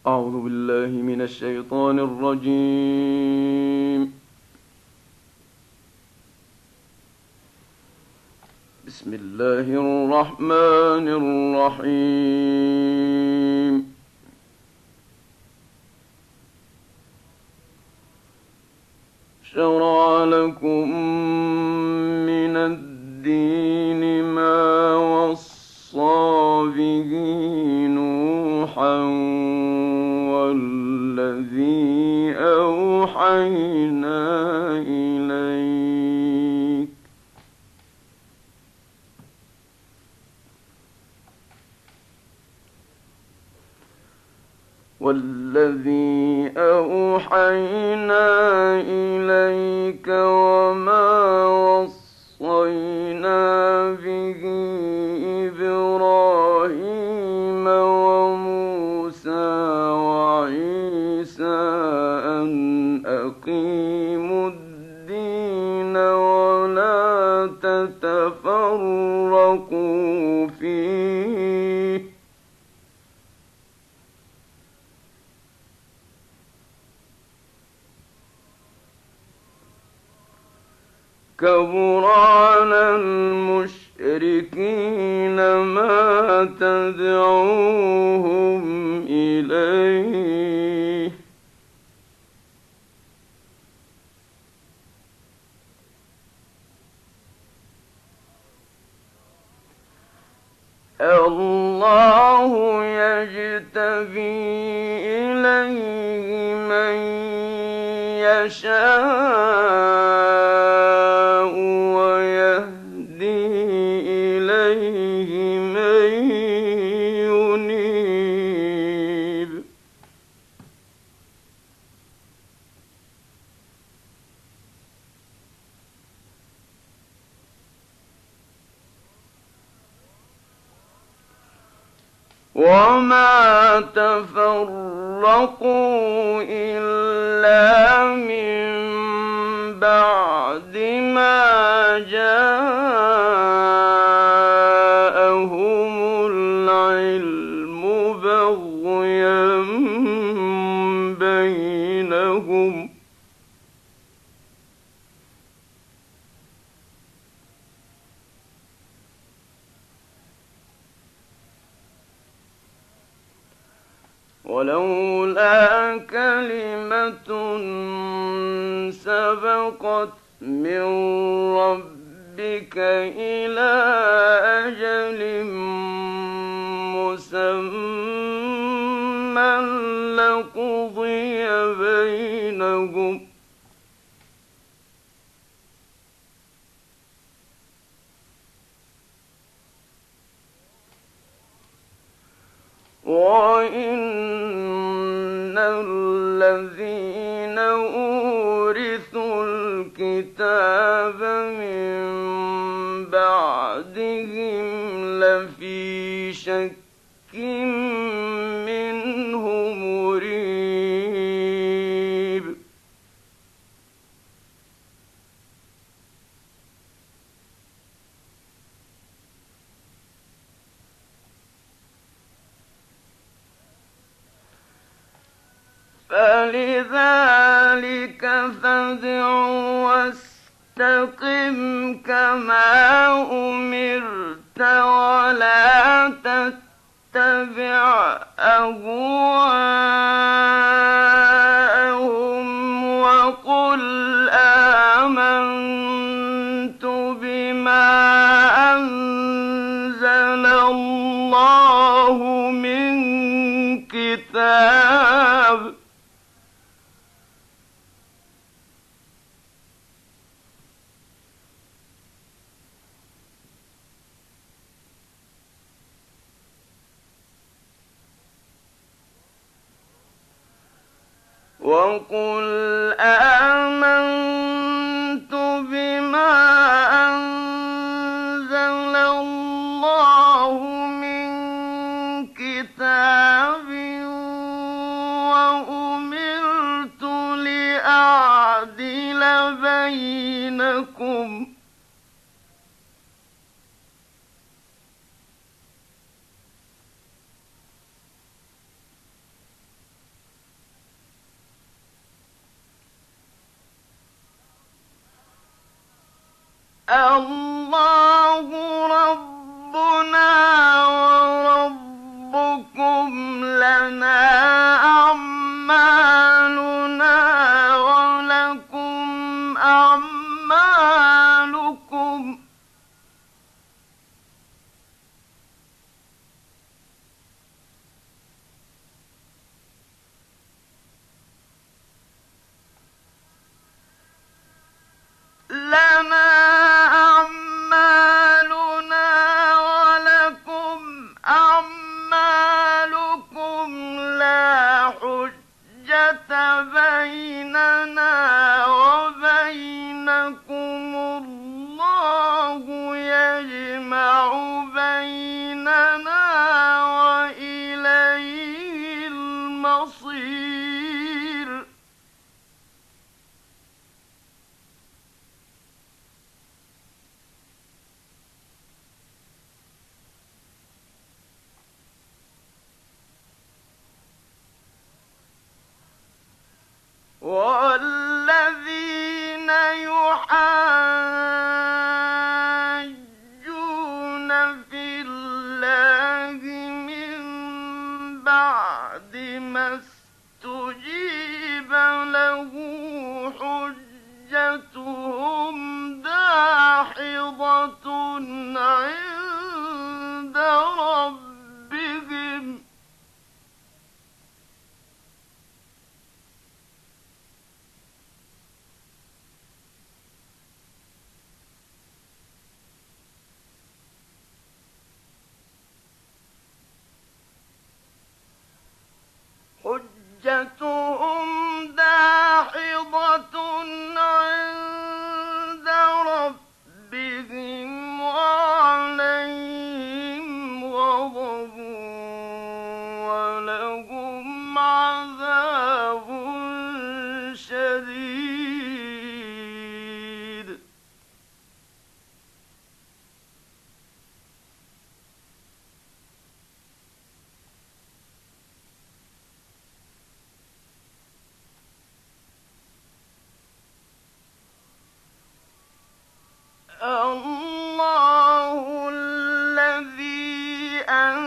أعوذ بالله من الشيطان الرجيم. بسم الله الرحمن الرحيم. شرع لكم من الدين ما وصى به نوحا والذي أوحينا إليك وما وصينا به إبراهيم وموسى وعيسى أن أقيموا الدين ولا تتفرقوا فيه كبر على المشركين ما تدعوهم إليه الله يجتبي إليه من يشاء ويهدي إليه من ينيب وما تفرقوا إلا من بعد ما جاءهم العلم بغيا بينهم ولولا كلمة سبقت من ربك إلى أجل مسمى لقضي بينهم وإن الذين أورثوا الكتاب من بعدهم لفي شك منه مريب فلذلك فادع واستقم كما أمرت ولا تتبع أهواءهم وقل آمنت بما أنزل الله من كتاب وقل آمنت بما أنزل الله من كتاب وأمرت لأعدل بينكم الله ربنا وربكم لنا أعمالنا ولكم أعمالكم لنا أعمالنا ولكم أعمالكم لا حجة بيننا وبينكم الله يجمع بيننا وإليه المصير والذين يحاجون في الله من بعد ما استجيب له حجتهم داحضة عند ربهم حجتهم داحضة عند ربهم وعليهم غضب ولهم عذاب شديد الله الذي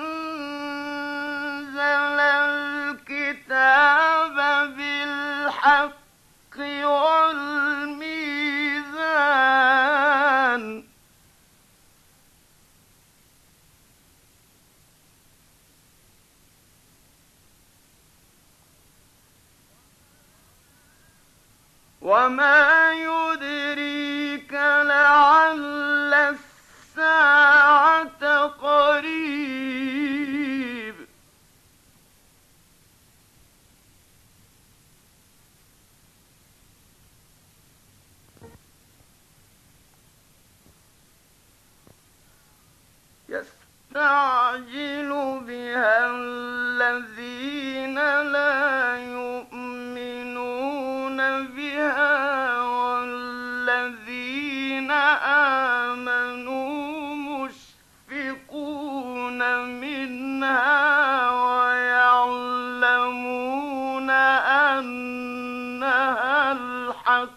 أنزل الكتاب بالحق والميزان وما يدريك لعل الساعة قريب يستعجل بها الذين لا يؤمنون بها والذين آمنوا مشفقون منها ويعلمون أنها الحق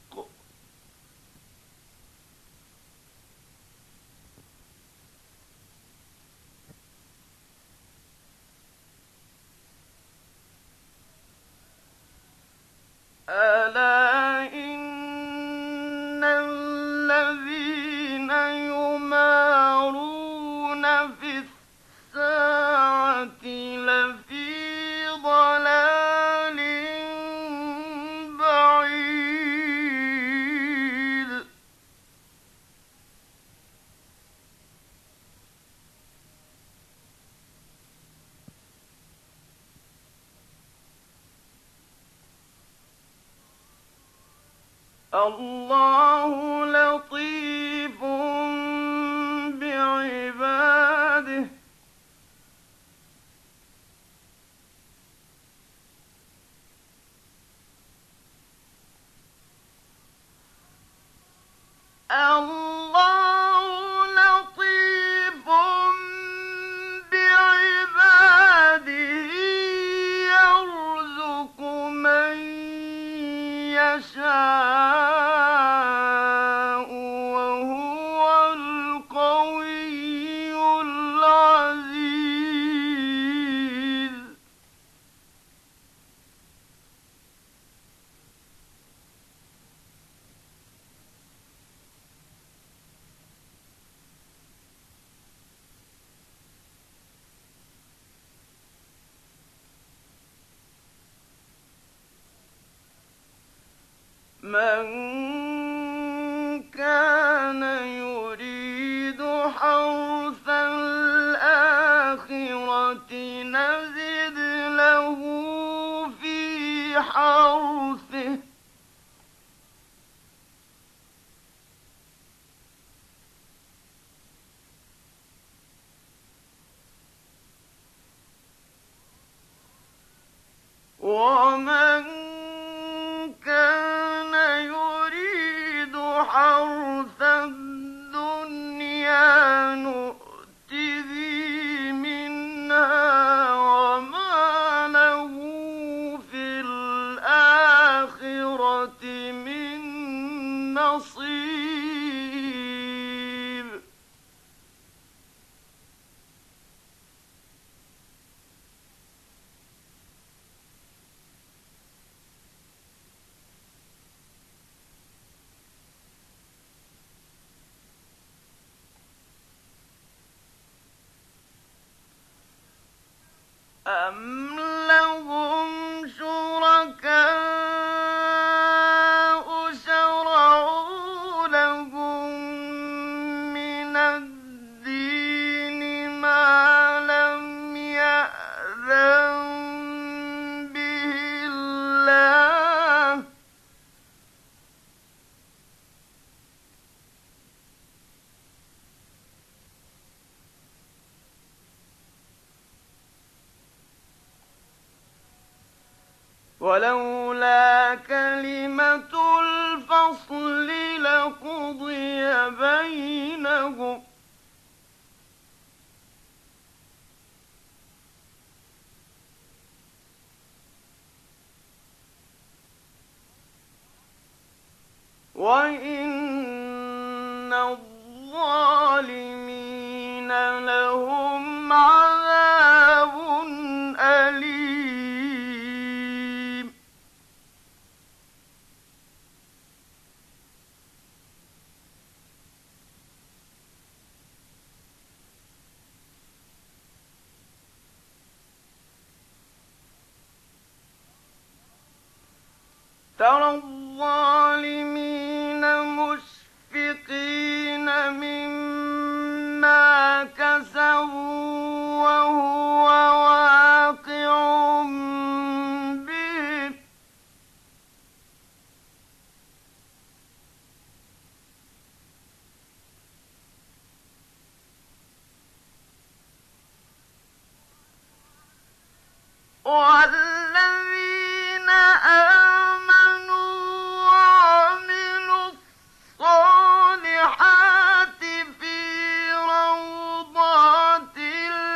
ألا إن الذين يمارون في الساعة لفي ضلال بعيد الله لطيف بعباده الله لطيف بعباده يرزق من يشاء من كان يريد حرث الآخرة نزد له في حرثه ومن كان يريد حرث الدنيا نؤته منها وما له في الآخرة من نصيب أَمْ لَهُمْ شُرَكَاءُ شَرَعُوا لَهُم مِّنَ الدِّينِ مَا لَمْ يَأْذَن بِهِ اللَّهُ ۚ وَلَوْلَا كَلِمَةُ الْفَصْلِ لَقُضِيَ بَيْنَهُمْ ۗ وَإِنَّ الظَّالِمِينَ لَهُمْ عَذَابٌ أَلِيمٌ تَرَى الظَّالِمِينَ مُشْفِقِينَ مِمَّا كَسَبُوا وَهُوَ وَاقِعٌ بِهِمْ ۗ وَالَّذِينَ آمَنُوا وَعَمِلُوا الصَّالِحَاتِ فِي رَوْضَاتِ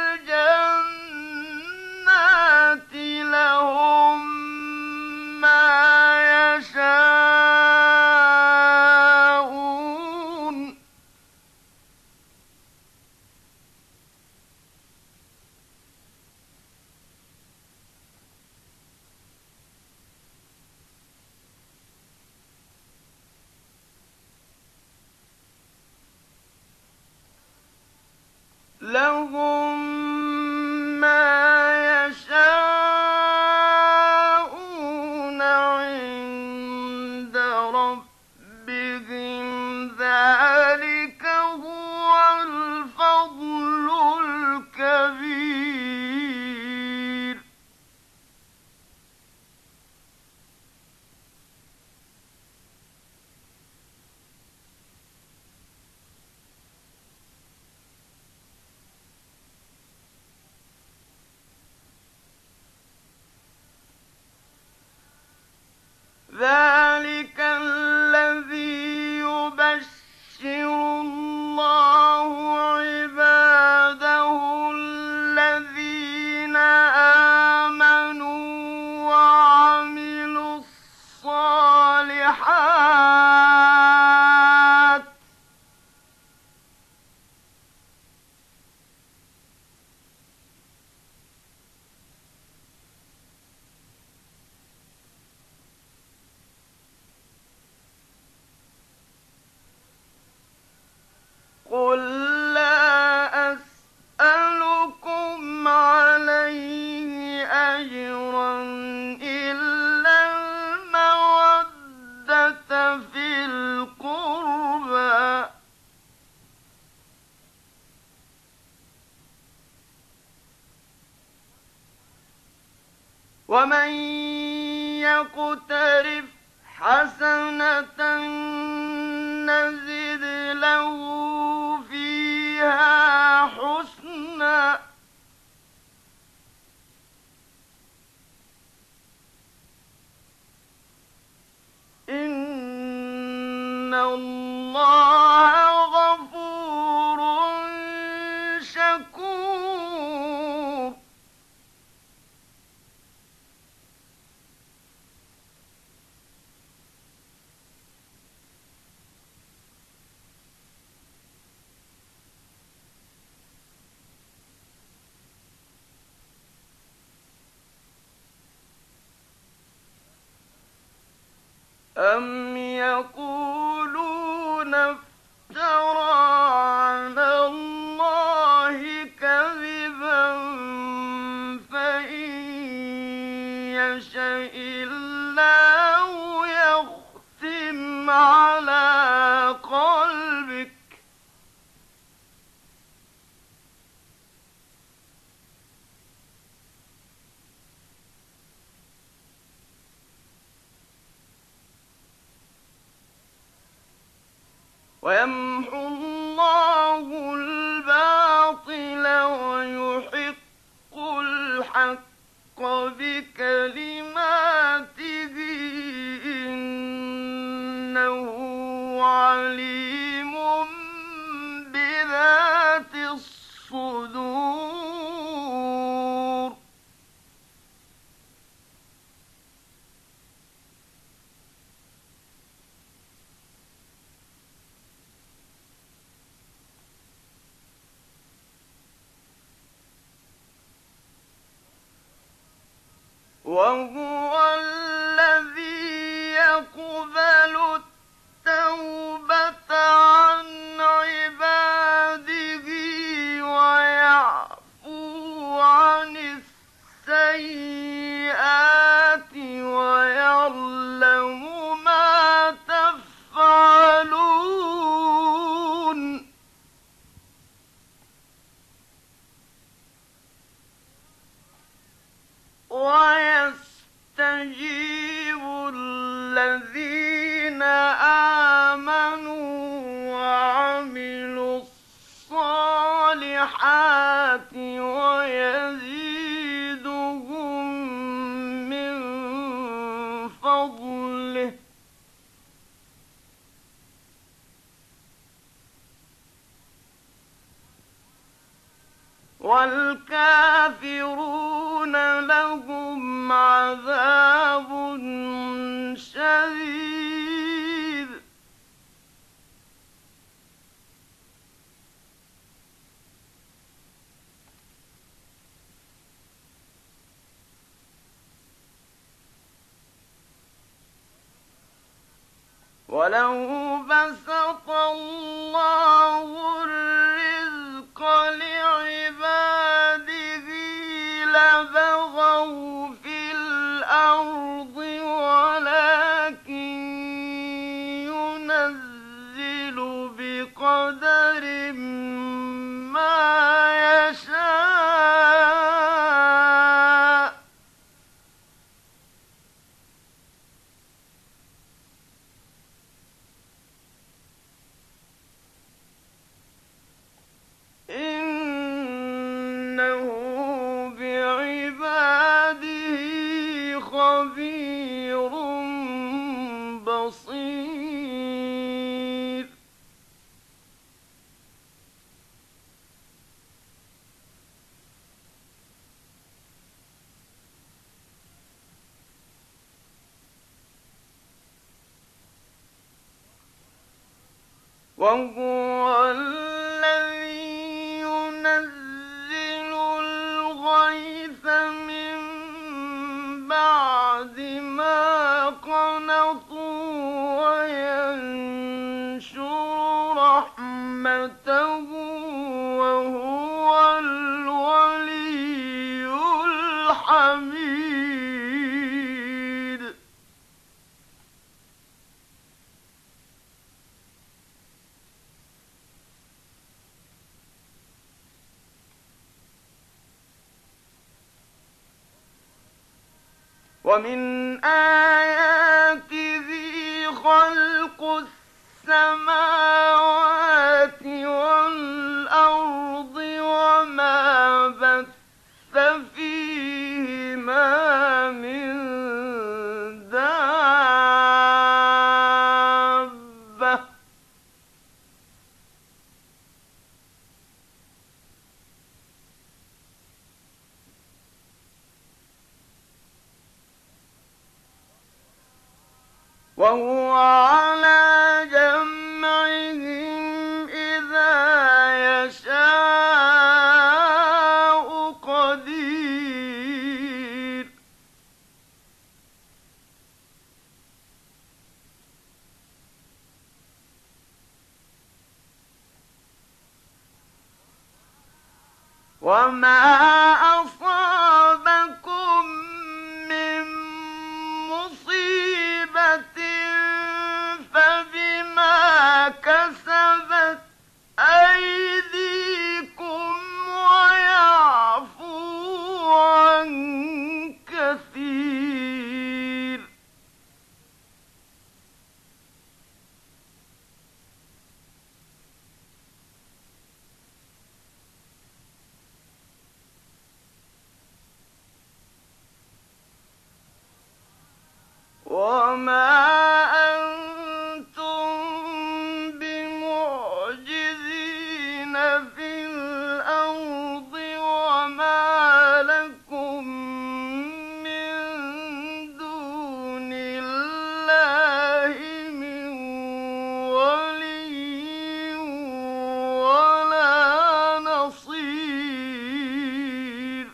ومن يقترف حسنة نزد له فيها حسنا إن الله غفور شكور. أم يقولون افترى على الله كذبا فإن يشأ الله يختم على قلبك ويمحو الله الباطل ويحق الحق بكلماته إنه عليم بذات الصدور. وهو الذي يقبل التوبة عن عباده ويعفو عن السيئات ويعلم ما تفعلون. ويستجيب الذين آمنوا وعملوا الصالحات ويزيدهم من فضله والكافرون لهم عذاب شديد. ولو بسط الله الرزق لعباده لبغوا في الأرض ولكن ينزل بقدر ما يشاء إنه بعباده خبير بصير. وهو الذي ينزل الغيث من بعد ما قنطوا وينشر رحمته وهو الولي الحميد. ومن آياته خلق السماوات والأرض وما بث فيهما من دابة وهو على جمعهم إذا يشاء قدير وما أصابكم من مصيبة فبما كسبت أيديكم ويعفو عن كثير وما أنتم بمعجزين في الأرض وما لكم من دون الله من ولي ولا نصير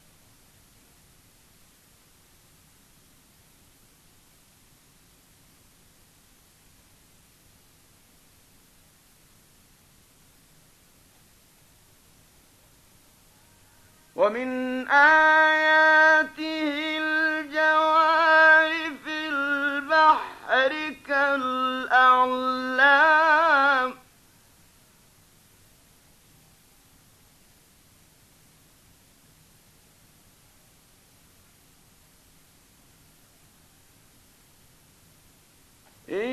ومن آياته الجوار في البحر كالأعلام إن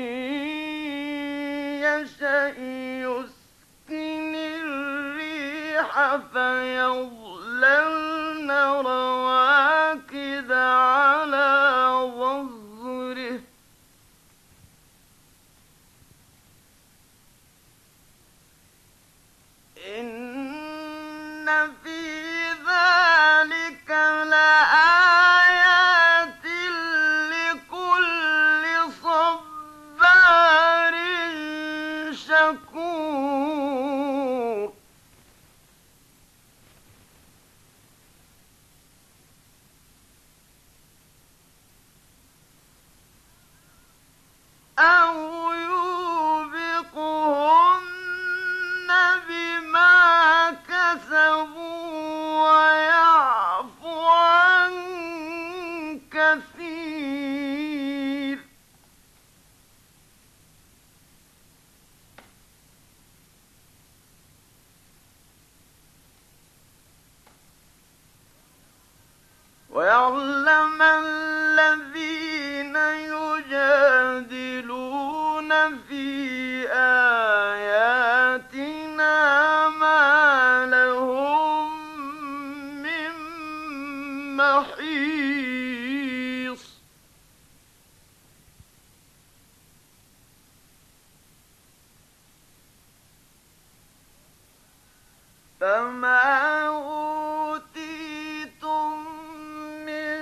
يشأ يسكن الريح فيظللن رواكد على ظهره إن في ذلك لآيات لكل صبار شكور أو يوبقهن بما كسبوا ويعفو عن كثير ويعلم الذين يجادلون في آياتنا ما لهم من محيص فما أوتيتم من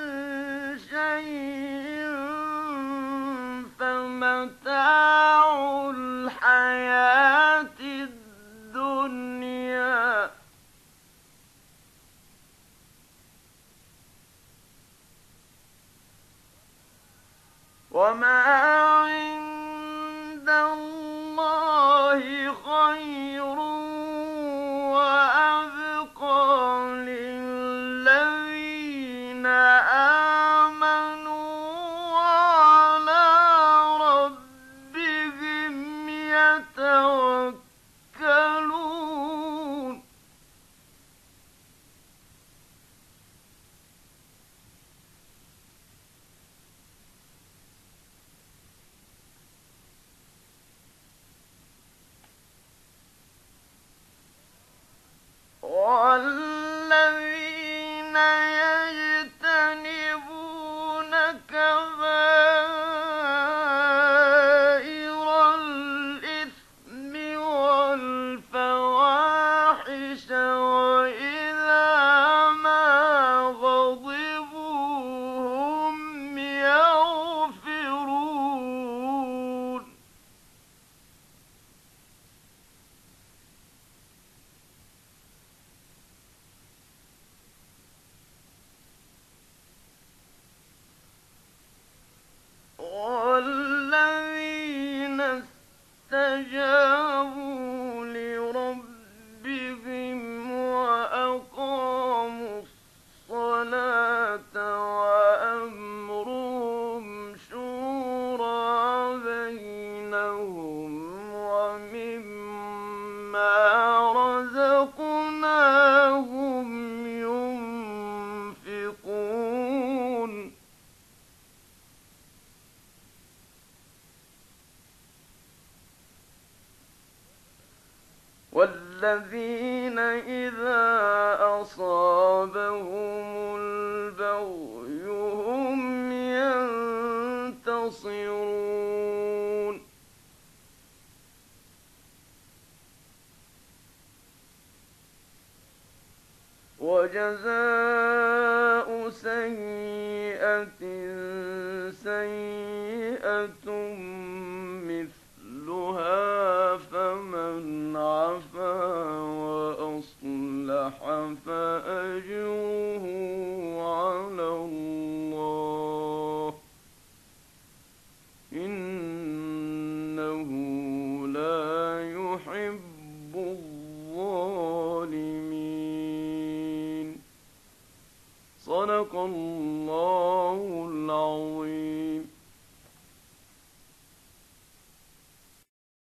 شيء فمتاع الحياة الدنيا وما عند الله خير وأبقى للذين آمنوا وعلى ربهم يتوكلون يجتنبون كبائر الإثم والفواحش وإذا ما غضبوا هم يغفرون والذين استجابوا لربهم وأقاموا الصلاة وأمرهم شورى بينهم ومما رزقناهم ينفقون والذين إذا أصابهم البغي هم ينتصرون وجزاء سيئة سيئة مثلها فمن عفا وأصلح فأجره على الله إنه لا يحب الظالمين. صدق الله العظيم.